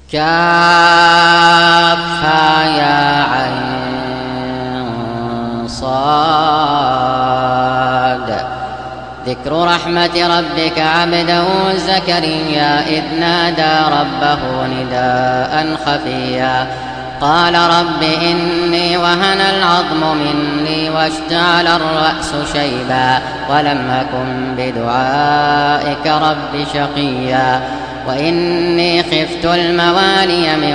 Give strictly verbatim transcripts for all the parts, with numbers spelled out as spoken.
كافها يا عين صاد. ذكر رحمة ربك عبده زكريا إذ نادى ربه نداء خفيا قال رب إني وهن العظم مني واشتعل الرأس شيبا ولم أكن بدعائك رب شقيا وإني خفت الموالي من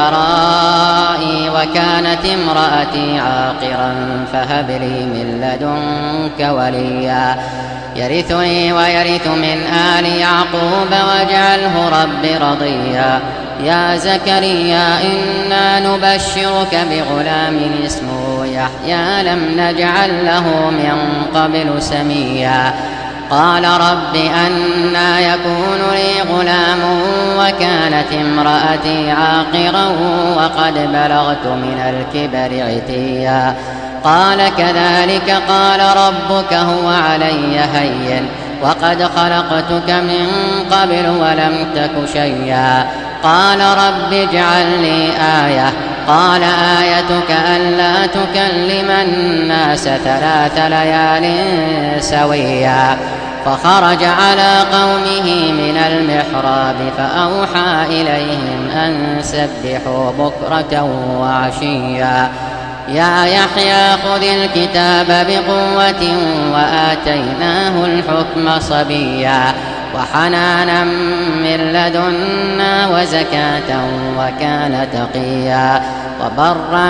ورائي وكانت امرأتي عاقرا فهب لي من لدنك وليا يرثني ويرث من آل يعقوب واجعله رب رضيا. يا زكريا إنا نبشرك بغلام اسمه يحيى لم نجعل له من قبل سميا قال رب أنى يكون لي غلام وكانت امرأتي عاقرا وقد بلغت من الكبر عتيا قال كذلك قال ربك هو علي هين وقد خلقتك من قبل ولم تك شيئا قال رب اجعل لي آية قال آيتك ألا تكلم الناس ثلاث ليال سويا فخرج على قومه من المحراب فأوحى إليهم أن سبحوا بكرة وعشيا يا يحيى خذ الكتاب بقوة وآتيناه الحكم صبيا وحنانا من لدنا وزكاة وكان تقيا وبرا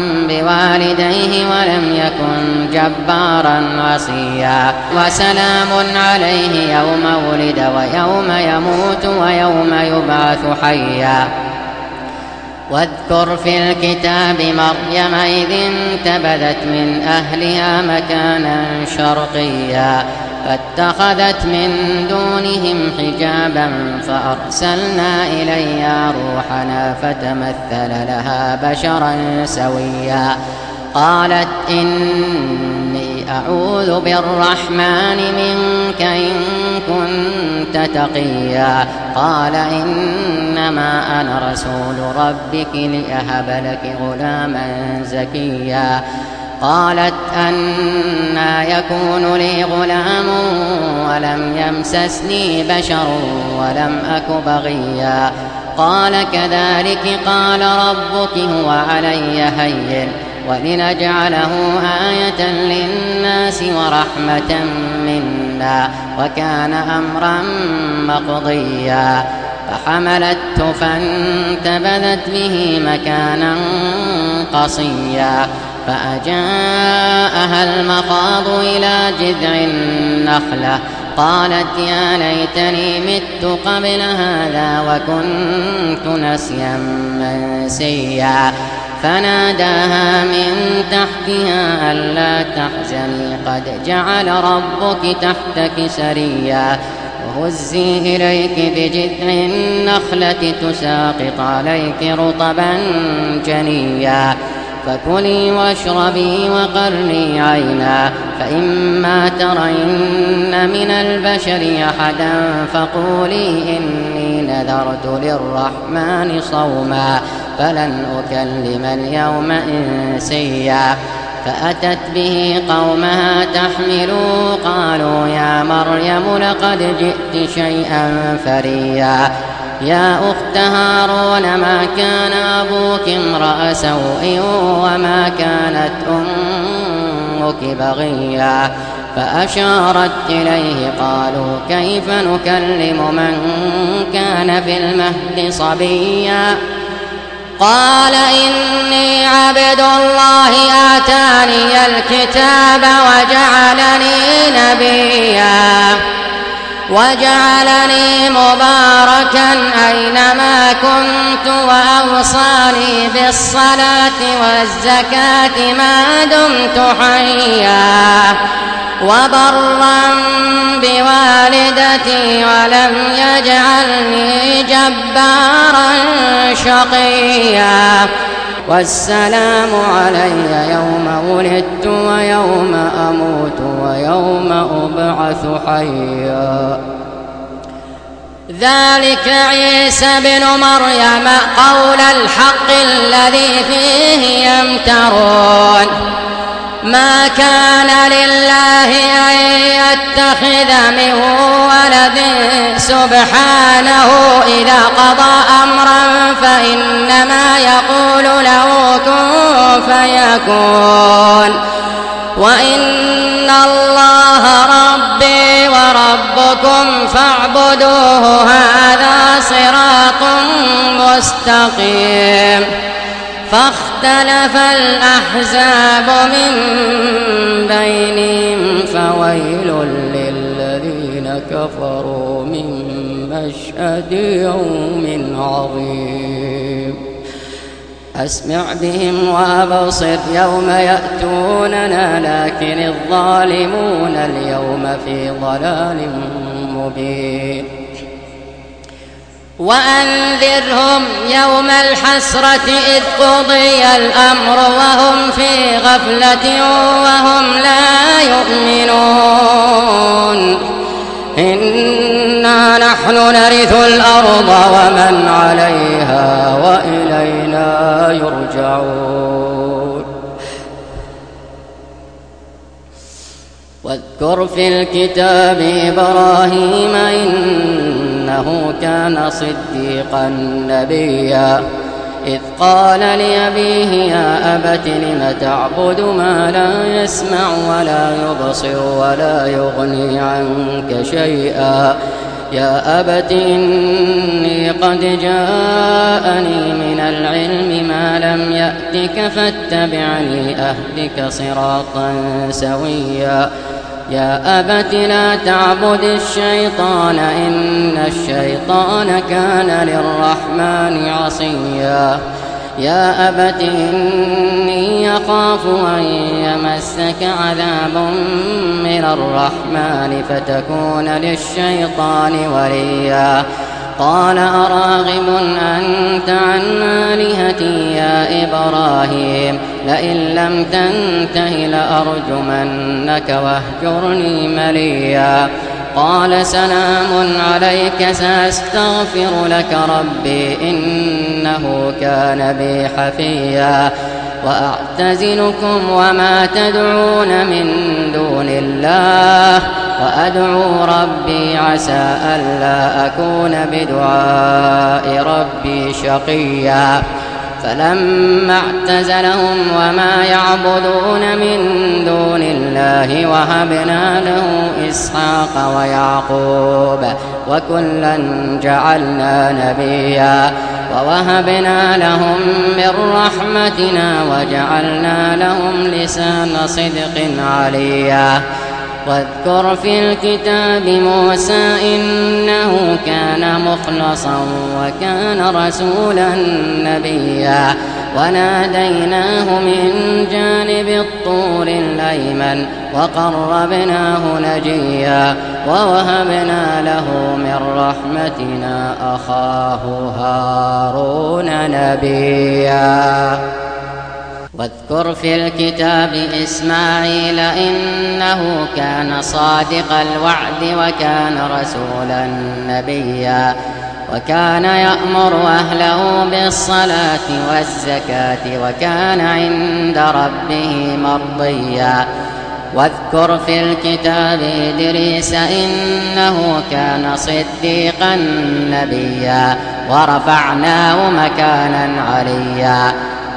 بوالديه ولم يكن جبارا عصيا وسلام عليه يوم ولد ويوم يموت ويوم يبعث حيا. واذكر في الكتاب مريم إذ انتبذت من أهلها مكانا شرقيا فاتخذت من دونهم حجابا فأرسلنا إليها روحنا فتمثل لها بشرا سويا قالت إني أعوذ بالرحمن منك إن كنت تقيا قال إنما أنا رسول ربك لأهب لك غلاما زكيا قالت أنى يكون لي غلام ولم يمسسني بشر ولم أك بغيا قال كذلك قال ربك هو علي هين ولنجعله آية للناس ورحمة منا وكان أمرا مقضيا فحملته فانتبذت به مكانا قصيا فأجاءها المخاض إلى جذع النخلة قالت يا ليتني مت قبل هذا وكنت نسيا منسيا فناداها من تحتها ألا تحزني قد جعل ربك تحتك سريا وهزي إليك بجذع النخلة تساقط عليك رطبا جنيا فكلي واشربي وقري عينا فإما ترين من البشر أحدا فقولي إني نذرت للرحمن صوما فلن أكلم اليوم إنسيا فأتت به قومها تحملوا قالوا يا مريم لقد جئت شيئا فريا يا أخت هارون ما كان أبوك امرأ سوء وما كانت أمك بغيا فأشارت إليه قالوا كيف نكلم من كان في المهد صبيا قال إني عبد الله آتاني الكتاب وجعلني نبيا وجعلني مباركا أينما كنت وأوصاني بالصلاة والزكاة ما دمت حيا وبرا بوالدتي ولم يجعلني جبارا شقيا والسلام علي يوم ولدت ويوم أموت ويوم أبعث حيا ذلك عيسى بن مريم قول الحق الذي فيه يمترون ما كان لله أن يتخذ من ولد سبحانه إذا قضى أمرا فإنما يقول له كن فيكون وإن الله ربي وربكم فاعبدوه هذا صراط مستقيم فاختلف الأحزاب من بينهم فويل للذين كفروا من مشهد يوم عظيم أسمع بهم وأبصر يوم يأتوننا لكن الظالمون اليوم في ضلال مبين وأنذرهم يوم الحسرة إذ قضي الأمر وهم في غفلة وهم لا يؤمنون إنا نحن نرث الأرض ومن عليها وإلينا يرجعون واذكر في الكتاب إبراهيم إنه كان صديقا نبيا إذ قال لأبيه يا أبت لم تعبد ما لا يسمع ولا يبصر ولا يغني عنك شيئا يا أبت إني قد جاءني من العلم ما لم يأتك فاتبعني أهدك صراطا سويا يا أبت لا تعبد الشيطان إن الشيطان كان للرحمن عصيا يا أبت إني أخاف أن يمسك عذاب من الرحمن فتكون للشيطان وليا قال أراغب أنت عن آلهتي يا إبراهيم لئن لم تنته لأرجمنك واهجرني مليا قال سلام عليك سأستغفر لك ربي إنه كان بي حفيا وأعتزلكم وما تدعون من دون الله وأدعو ربي عسى ألا أكون بدعاء ربي شقيا فلما اعتزلهم وما يعبدون من دون الله وهبنا له إسحاق ويعقوب وكلا جعلنا نبيا ووهبنا لهم من رحمتنا وجعلنا لهم لسان صدق عليا واذكر في الكتاب موسى إنه كان مخلصا وكان رسولا نبيا وناديناه من جانب الطور الأيمن وقربناه نجيا ووهبنا له من رحمتنا أخاه هارون نبيا واذكر في الكتاب إسماعيل إنه كان صادق الوعد وكان رسولا نبيا وكان يأمر أهله بالصلاة والزكاة وكان عند ربه مرضيا واذكر في الكتاب إدريس إنه كان صديقا نبيا ورفعناه مكانا عليا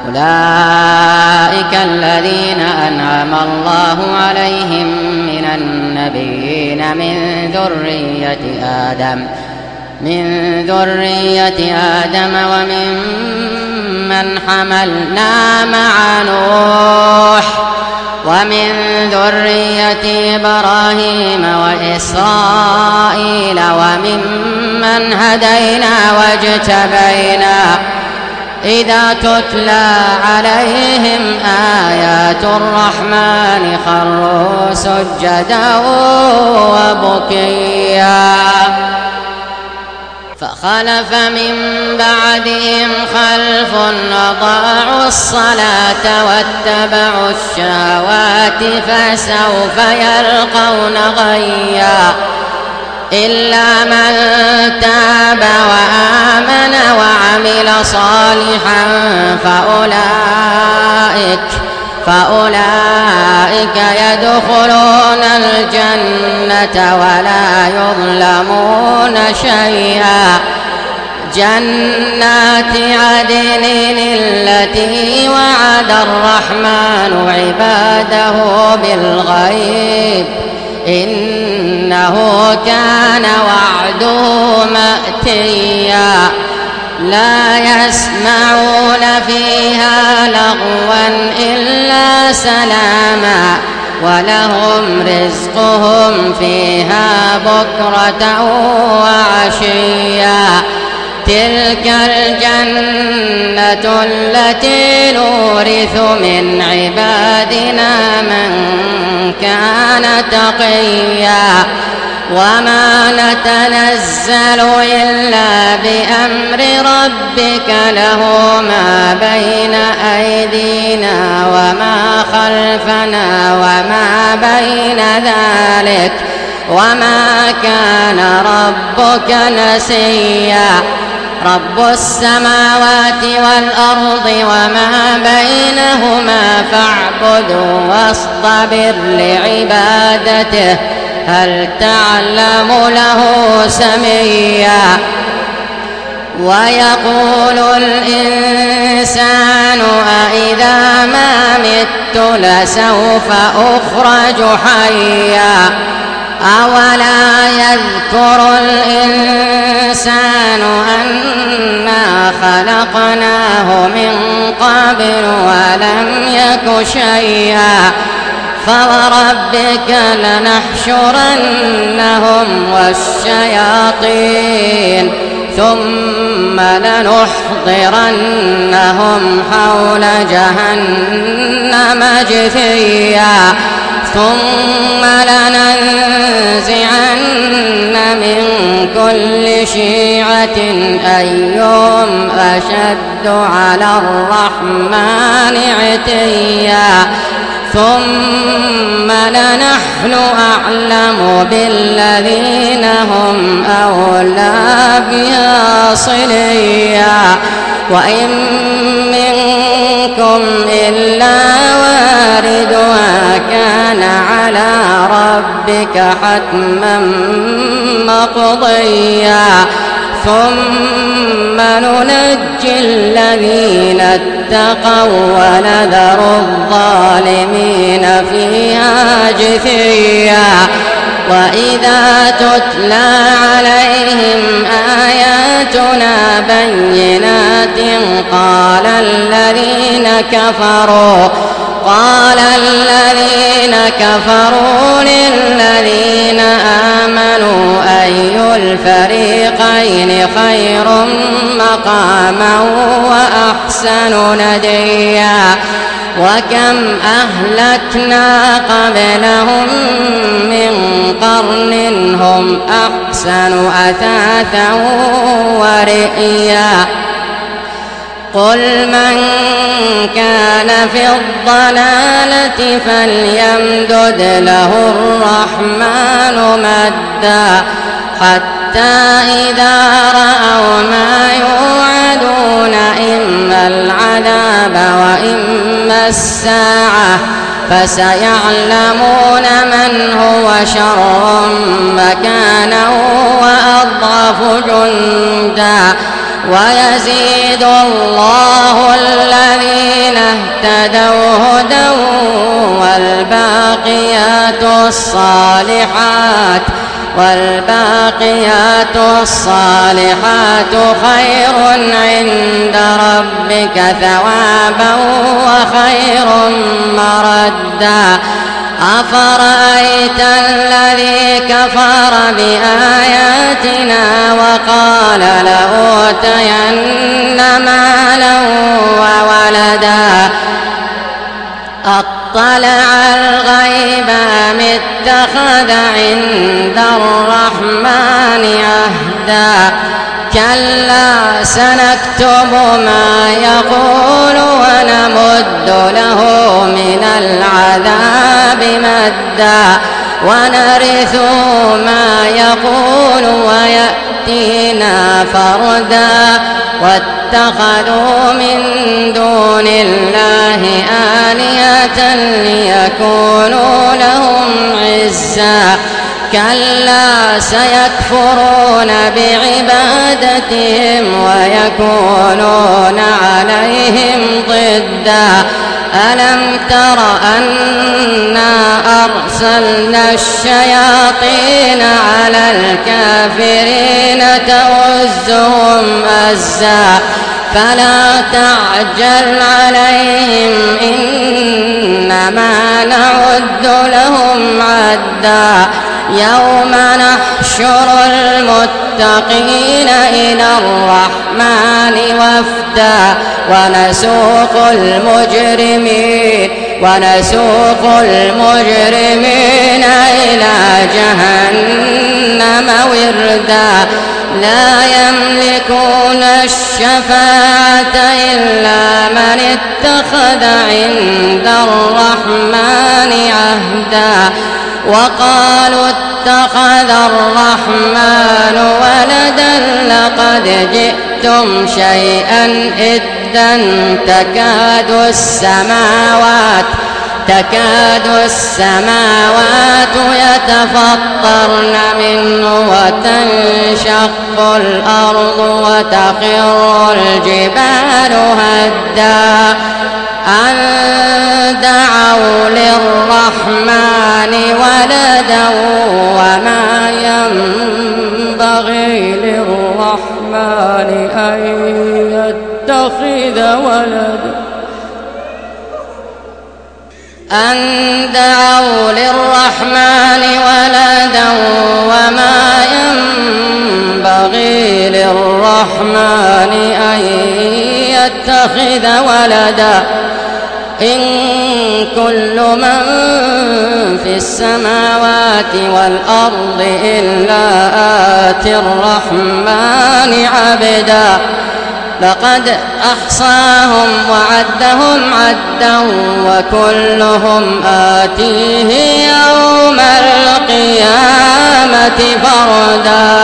أولئك الذين أنعم الله عليهم من النبيين من ذرية آدم من ذرية آدم ومن من حملنا مع نوح ومن ذرية إبراهيم وإسرائيل وممن هدينا واجتبينا إذا تتلى عليهم آيات الرحمن خروا سجدا وبكيا فخلف من بعدهم خلف أضاعوا الصلاة واتبعوا الشهوات فسوف يلقون غيا إلا من تاب وآمن وعمل صالحا فأولئك فأولئك يدخلون الجنة ولا يظلمون شيئا. جنات عدن التي وعد الرحمن عباده بالغيب إنه كان وعده مأتيا. لا يسمعون فيها لغوا إلا سلاما ولهم رزقهم فيها بكرة وعشيا. تلك الجنة التي نورث من عبادنا من كان تقيا. وما نتنزل إلا بأمر ربك له ما بين أيدينا وما خلفنا وما بين ذلك وما كان ربك نسيا. رب السماوات والأرض وما بينهما فاعبده واصطبر لعبادته هل تعلم له سميا. ويقول الإنسان أإذا ما مت لسوف أخرج حيا. أولا يذكر الإنسان أنا خلقناه من قبل ولم يك شيئا. فوربك لنحشرنهم والشياطين ثم لنحضرنهم حول جهنم جثيا. ثم لننزعن من كل شيعة أيهم أشد على الرحمن عتيا. ثم لنحن أعلم بالذين هم أولى بها صليا. وإن منكم إلا واردها كان على ربك حتما مقضيا. ثم ننجي الذين اتقوا ونذر الظالمين فيها جثيا. وإذا تتلى عليهم آياتنا بينات قال الذين كفروا قال الذين كفروا للذين آمنوا أي الفريقين خير مقاما وأحسن نديا. وكم أهلكنا قبلهم من قرن هم أحسن أثاثا ورئيا. قل من كان في الضلالة فليمدد له الرحمن مدا حتى إذا رأوا ما يوعدون إما العذاب وإما الساعة فسيعلمون من هو شر مكانا وأضعف جندا. ويزيد الله الذين اهتدوا هدى والباقيات الصالحات والباقيات الصالحات خير عند ربك ثوابا وخير مردا. أفرأيت الذي كفر بآياتنا وقال لأوتين مالا وولدا أطلع الغيب أم اتخذ عند الرحمن عهدا. كلا سنكتب ما يقول ونمد له من العذاب مدا. ونرثه ما يقول ويأتينا فردا واتخذوا من دون الله آلهة ليكونوا لهم عزا كلا سيكفرون بعبادتهم ويكونون عليهم ضدا ألم تر أنا أرسلنا الشياطين على الكافرين تؤزهم أزا فلا تعجل عليهم إنما نعد لهم عدا يوم نحشر المتقين إلى الرحمن وفدا ونسوق المجرمين ونسوق المجرمين إلى جهنم وردا لا يملكون الشفاعة إلا من اتخذ عند الرحمن عهدا وقالوا اتخذ الرحمن ولدا لقد جئتم شيئا إدا تكاد السماوات تكاد السماوات يتفطرن منه وتنشق الأرض وتخر الجبال هدا أن دعوا للرحمن ولدا وما ينبغي للرحمن أن يتخذ ولدا أن دعوا للرحمن ولدا وما ينبغي للرحمن أن يتخذ ولدا إن كل من في السماوات والأرض إلا آتي الرحمن عبدا لقد أحصاهم وعدهم عدا وكلهم آتيه يوم القيامة فردا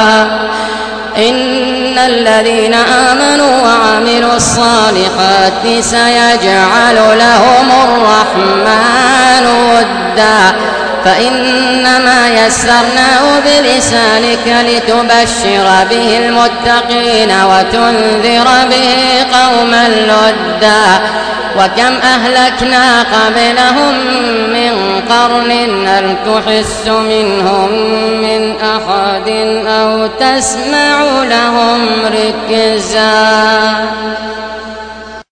إن الذين آمنوا وعملوا الصالحات سيجعل لهم الرحمن ودا فإنما يسرناه بلسانك لتبشر به المتقين وتنذر به قوما لدا وكم أهلكنا قبلهم من قرن هل تحس منهم من أحد أو تسمع لهم ركزا.